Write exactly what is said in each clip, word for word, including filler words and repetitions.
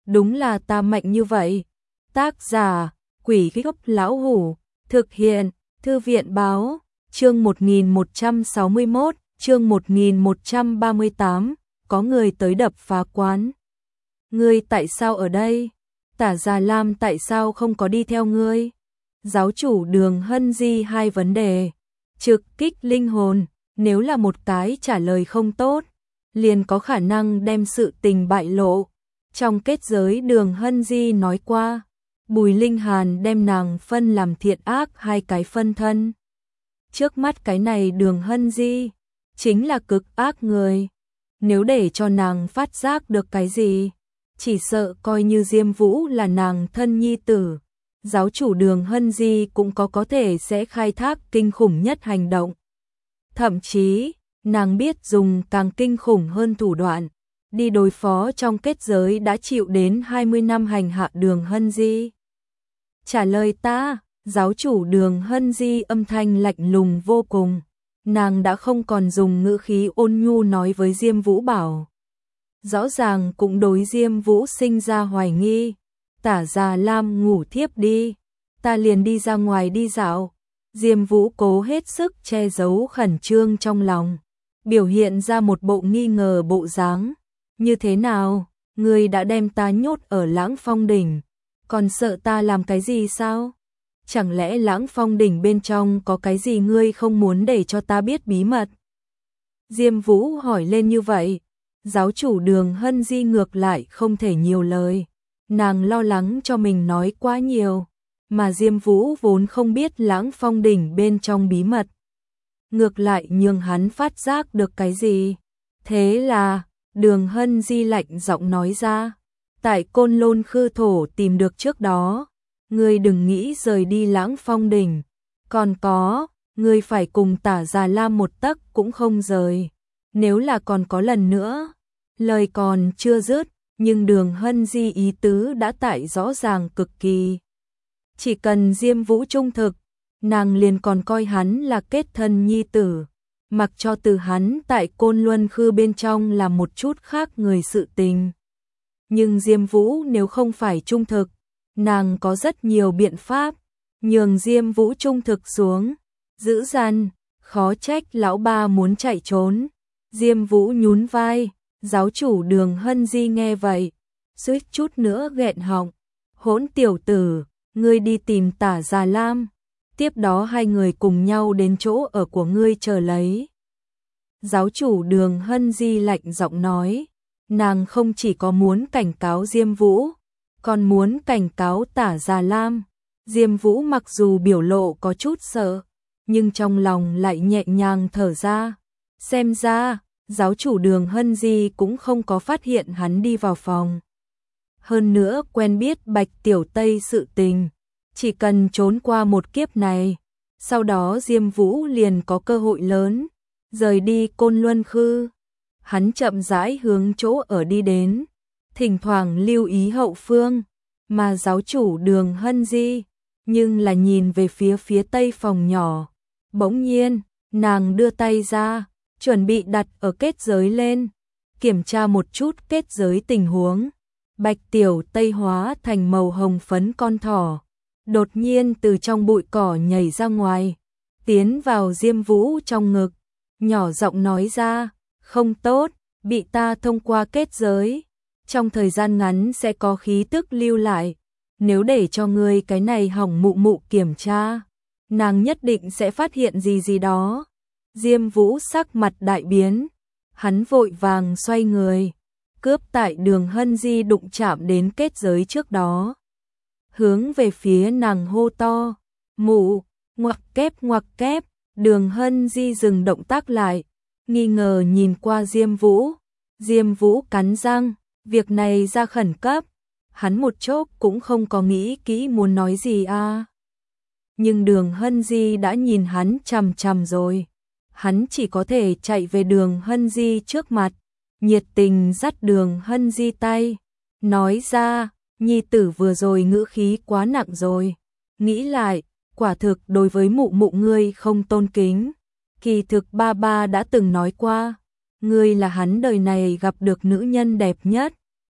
đúng là ta mạnh như vậy. Tác giả, Quỷ Gốc Lão Hủ, thực hiện, Thư viện báo, chương một nghìn một trăm sáu mươi mốt, chương một nghìn một trăm ba mươi tám, có người tới đập phá quán. Ngươi tại sao ở đây? Tả Già Lam tại sao không có đi theo ngươi? Giáo chủ Đường Hân Di hai vấn đề, trực kích linh hồn, nếu là một cái trả lời không tốt, liền có khả năng đem sự tình bại lộ. Trong kết giới Đường Hân Di nói qua, Bùi Linh Hàn đem nàng phân làm thiện ác hai cái phân thân. Trước mắt cái này Đường Hân Di, chính là cực ác người. Nếu để cho nàng phát giác được cái gì, chỉ sợ coi như Diêm Vũ là nàng thân nhi tử, giáo chủ Đường Hân Di cũng có có thể sẽ khai thác kinh khủng nhất hành động. Thậm chí, nàng biết dùng càng kinh khủng hơn thủ đoạn, đi đối phó trong kết giới đã chịu đến hai mươi năm hành hạ Đường Hân Di. Trả lời ta, giáo chủ Đường Hân Di âm thanh lạnh lùng vô cùng, nàng đã không còn dùng ngữ khí ôn nhu nói với Diêm Vũ bảo. Rõ ràng cũng đối Diêm Vũ sinh ra hoài nghi. Tả Già Lam ngủ thiếp đi, ta liền đi ra ngoài đi dạo. Diêm Vũ cố hết sức che giấu khẩn trương trong lòng, biểu hiện ra một bộ nghi ngờ bộ dáng. Như thế nào, ngươi đã đem ta nhốt ở Lãng Phong đỉnh, còn sợ ta làm cái gì sao? Chẳng lẽ Lãng Phong đỉnh bên trong có cái gì ngươi không muốn để cho ta biết bí mật? Diêm Vũ hỏi lên như vậy, giáo chủ Đường Hân Di ngược lại không thể nhiều lời. Nàng lo lắng cho mình nói quá nhiều, mà Diêm Vũ vốn không biết Lãng Phong đỉnh bên trong bí mật. Ngược lại nhường hắn phát giác được cái gì. Thế là, Đường Hân Di lạnh giọng nói ra, tại Côn Lôn Khư Thổ tìm được trước đó, ngươi đừng nghĩ rời đi Lãng Phong đỉnh, còn có, ngươi phải cùng Tả Già Lam một tấc cũng không rời, nếu là còn có lần nữa. Lời còn chưa dứt, nhưng Đường Hân Di ý tứ đã tại rõ ràng cực kỳ. Chỉ cần Diêm Vũ trung thực, nàng liền còn coi hắn là kết thân nhi tử, mặc cho từ hắn tại Côn Luân Khư bên trong là một chút khác người sự tình. Nhưng Diêm Vũ nếu không phải trung thực, nàng có rất nhiều biện pháp, nhường Diêm Vũ trung thực xuống, giữ dằn, khó trách lão ba muốn chạy trốn. Diêm Vũ nhún vai, giáo chủ Đường Hân Di nghe vậy, suýt chút nữa nghẹn họng, hỗn tiểu tử, ngươi đi tìm Tả Già Lam, tiếp đó hai người cùng nhau đến chỗ ở của ngươi chờ lấy. Giáo chủ Đường Hân Di lạnh giọng nói, nàng không chỉ có muốn cảnh cáo Diêm Vũ, còn muốn cảnh cáo Tả Già Lam. Diêm Vũ mặc dù biểu lộ có chút sợ, nhưng trong lòng lại nhẹ nhàng thở ra. Xem ra, giáo chủ Đường Hân Di cũng không có phát hiện hắn đi vào phòng. Hơn nữa quen biết Bạch Tiểu Tây sự tình, chỉ cần trốn qua một kiếp này, sau đó Diêm Vũ liền có cơ hội lớn, rời đi Côn Luân Khư. Hắn chậm rãi hướng chỗ ở đi đến, thỉnh thoảng lưu ý hậu phương, mà giáo chủ Đường Hân Di, nhưng là nhìn về phía phía tây phòng nhỏ. Bỗng nhiên, nàng đưa tay ra, chuẩn bị đặt ở kết giới lên, kiểm tra một chút kết giới tình huống. Bạch Tiểu Tây hóa thành màu hồng phấn con thỏ, đột nhiên từ trong bụi cỏ nhảy ra ngoài, tiến vào Diêm Vũ trong ngực, nhỏ giọng nói ra, không tốt, bị ta thông qua kết giới, trong thời gian ngắn sẽ có khí tức lưu lại, nếu để cho ngươi cái này hỏng mụ mụ kiểm tra, nàng nhất định sẽ phát hiện gì gì đó. Diêm Vũ sắc mặt đại biến, hắn vội vàng xoay người, cướp tại Đường Hân Di đụng chạm đến kết giới trước đó. Hướng về phía nàng hô to, mụ, ngoặc kép ngoặc kép. Đường Hân Di dừng động tác lại, nghi ngờ nhìn qua Diêm Vũ. Diêm Vũ cắn răng, việc này ra khẩn cấp, hắn một chốc cũng không có nghĩ kỹ muốn nói gì à. Nhưng Đường Hân Di đã nhìn hắn chằm chằm rồi, hắn chỉ có thể chạy về Đường Hân Di trước mặt, nhiệt tình dắt Đường Hân Di tay, nói ra, nhi tử vừa rồi ngữ khí quá nặng rồi, nghĩ lại, quả thực đối với mụ mụ ngươi không tôn kính. Kỳ thực ba ba đã từng nói qua, ngươi là hắn đời này gặp được nữ nhân đẹp nhất,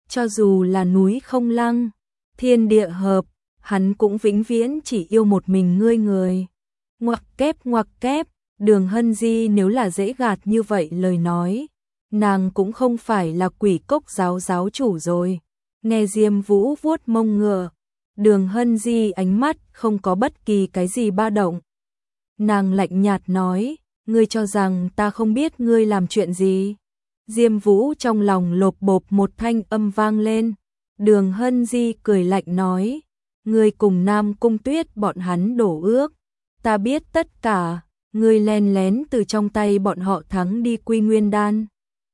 cho dù là núi không lăng, thiên địa hợp, hắn cũng vĩnh viễn chỉ yêu một mình ngươi người. Ngoặc kép ngoặc kép, Đường Hân Di nếu là dễ gạt như vậy lời nói, nàng cũng không phải là Quỷ Cốc giáo giáo chủ rồi. Nghe Diêm Vũ vuốt mông ngựa, Đường Hân Di ánh mắt không có bất kỳ cái gì ba động. Nàng lạnh nhạt nói, ngươi cho rằng ta không biết ngươi làm chuyện gì. Diêm Vũ trong lòng lộp bộp một thanh âm vang lên. Đường Hân Di cười lạnh nói, ngươi cùng Nam Cung Tuyết bọn hắn đổ ước. Ta biết tất cả, ngươi len lén từ trong tay bọn họ thắng đi Quy Nguyên Đan.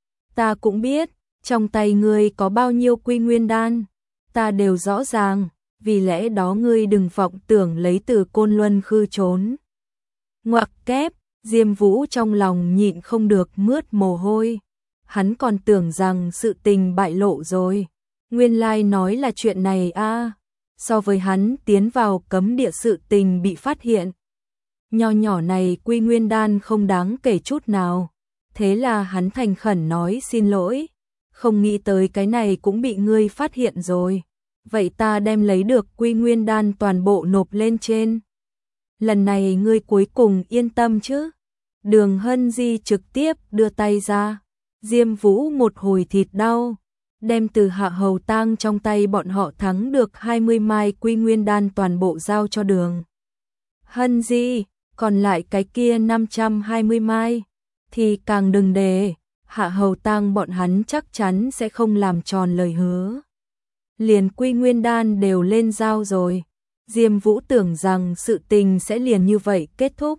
Ta cũng biết, trong tay ngươi có bao nhiêu Quy Nguyên Đan, ta đều rõ ràng, vì lẽ đó ngươi đừng vọng tưởng lấy từ Côn Luân khư trốn. Ngoặc kép, Diêm Vũ trong lòng nhịn không được mướt mồ hôi. Hắn còn tưởng rằng sự tình bại lộ rồi. Nguyên lai nói là chuyện này a. À. So với hắn tiến vào cấm địa sự tình bị phát hiện. Nho nhỏ này Quy Nguyên Đan không đáng kể chút nào. Thế là hắn thành khẩn nói xin lỗi. Không nghĩ tới cái này cũng bị ngươi phát hiện rồi. Vậy ta đem lấy được Quy Nguyên Đan toàn bộ nộp lên trên. Lần này ngươi cuối cùng yên tâm chứ? Đường Hân Di trực tiếp đưa tay ra. Diêm Vũ một hồi thịt đau, đem từ Hạ Hầu Tang trong tay bọn họ thắng được hai mươi mai Quy Nguyên Đan toàn bộ giao cho Đường Hân Di, còn lại cái kia năm trăm hai mươi mai thì càng đừng đề, Hạ Hầu Tang bọn hắn chắc chắn sẽ không làm tròn lời hứa. Liền Quy Nguyên Đan đều lên giao rồi, Diêm Vũ tưởng rằng sự tình sẽ liền như vậy kết thúc.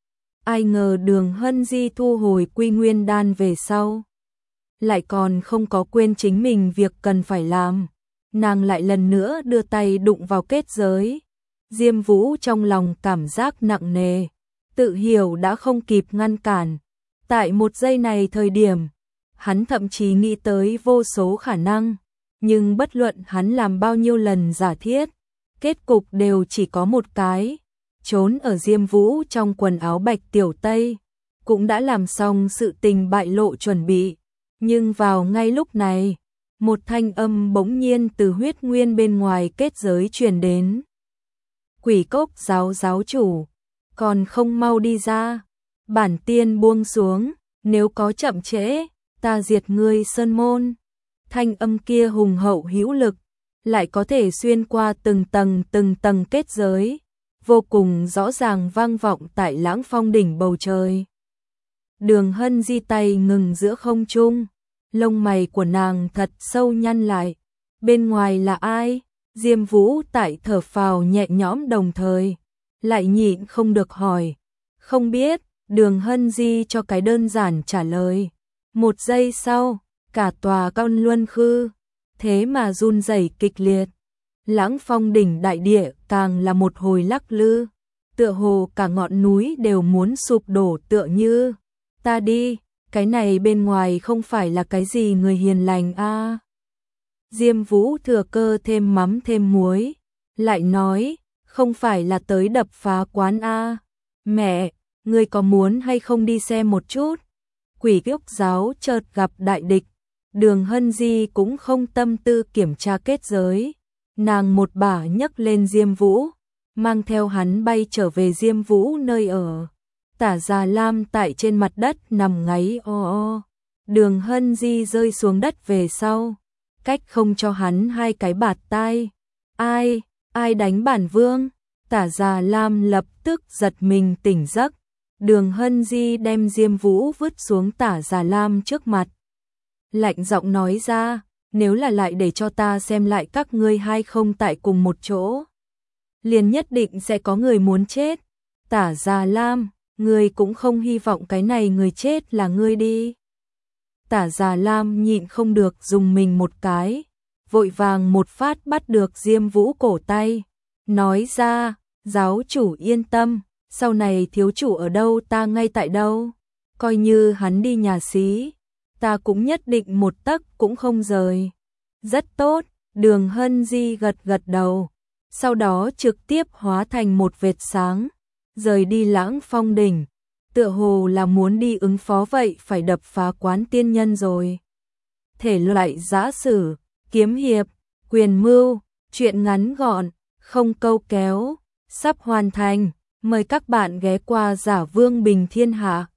Ai ngờ Đường Hân Di thu hồi Quy Nguyên Đan về sau, lại còn không có quên chính mình việc cần phải làm. Nàng lại lần nữa đưa tay đụng vào kết giới. Diêm Vũ trong lòng cảm giác nặng nề, tự hiểu đã không kịp ngăn cản. Tại một giây này thời điểm, hắn thậm chí nghĩ tới vô số khả năng, nhưng bất luận hắn làm bao nhiêu lần giả thiết, kết cục đều chỉ có một cái, trốn ở Diêm Vũ trong quần áo bạch tiểu tây, cũng đã làm xong sự tình bại lộ chuẩn bị. Nhưng vào ngay lúc này, một thanh âm bỗng nhiên từ huyết nguyên bên ngoài kết giới truyền đến. Quỷ Cốc giáo giáo chủ, còn không mau đi ra, bản tiên buông xuống, nếu có chậm trễ, ta diệt ngươi sơn môn. Thanh âm kia hùng hậu hữu lực, lại có thể xuyên qua từng tầng từng tầng kết giới, vô cùng rõ ràng vang vọng tại Lãng Phong đỉnh bầu trời. Đường Hân Di tay ngừng giữa không trung, lông mày của nàng thật sâu nhăn lại. Bên ngoài là ai? Diêm Vũ tại thở phào nhẹ nhõm đồng thời, lại nhịn không được hỏi. Không biết, Đường Hân Di cho cái đơn giản trả lời. Một giây sau, cả tòa Côn Luân khư, thế mà run rẩy kịch liệt. Lãng Phong đỉnh đại địa càng là một hồi lắc lư, tựa hồ cả ngọn núi đều muốn sụp đổ tựa như. Ta đi, cái này bên ngoài không phải là cái gì người hiền lành a. À. Diêm Vũ thừa cơ thêm mắm thêm muối, lại nói, không phải là tới đập phá quán a. À. Mẹ, ngươi có muốn hay không đi xem một chút? Quỷ Cốc giáo chợt gặp đại địch, Đường Hân Di cũng không tâm tư kiểm tra kết giới, nàng một bả nhấc lên Diêm Vũ, mang theo hắn bay trở về Diêm Vũ nơi ở. Tả Già Lam tại trên mặt đất nằm ngáy o o. Đường Hân Di rơi xuống đất về sau, cách không cho hắn hai cái bạt tai. Ai, ai đánh bản vương? Tả Già Lam lập tức giật mình tỉnh giấc. Đường Hân Di đem Diêm Vũ vứt xuống Tả Già Lam trước mặt. Lạnh giọng nói ra, nếu là lại để cho ta xem lại các ngươi hai không tại cùng một chỗ, liền nhất định sẽ có người muốn chết. Tả Già Lam, ngươi cũng không hy vọng cái này người chết là ngươi đi. Tả Già Lam nhịn không được dùng mình một cái, vội vàng một phát bắt được Diêm Vũ cổ tay, nói ra, giáo chủ yên tâm, sau này thiếu chủ ở đâu ta ngay tại đâu, coi như hắn đi nhà xí, ta cũng nhất định một tấc cũng không rời. Rất tốt, Đường Hân Di gật gật đầu, sau đó trực tiếp hóa thành một vệt sáng, rời đi Lãng Phong đỉnh, tựa hồ là muốn đi ứng phó vậy phải đập phá quán tiên nhân rồi. Thể loại giã sử, kiếm hiệp, quyền mưu, truyện ngắn gọn, không câu kéo, sắp hoàn thành. Mời các bạn ghé qua Giả Vương Bình Thiên Hạ.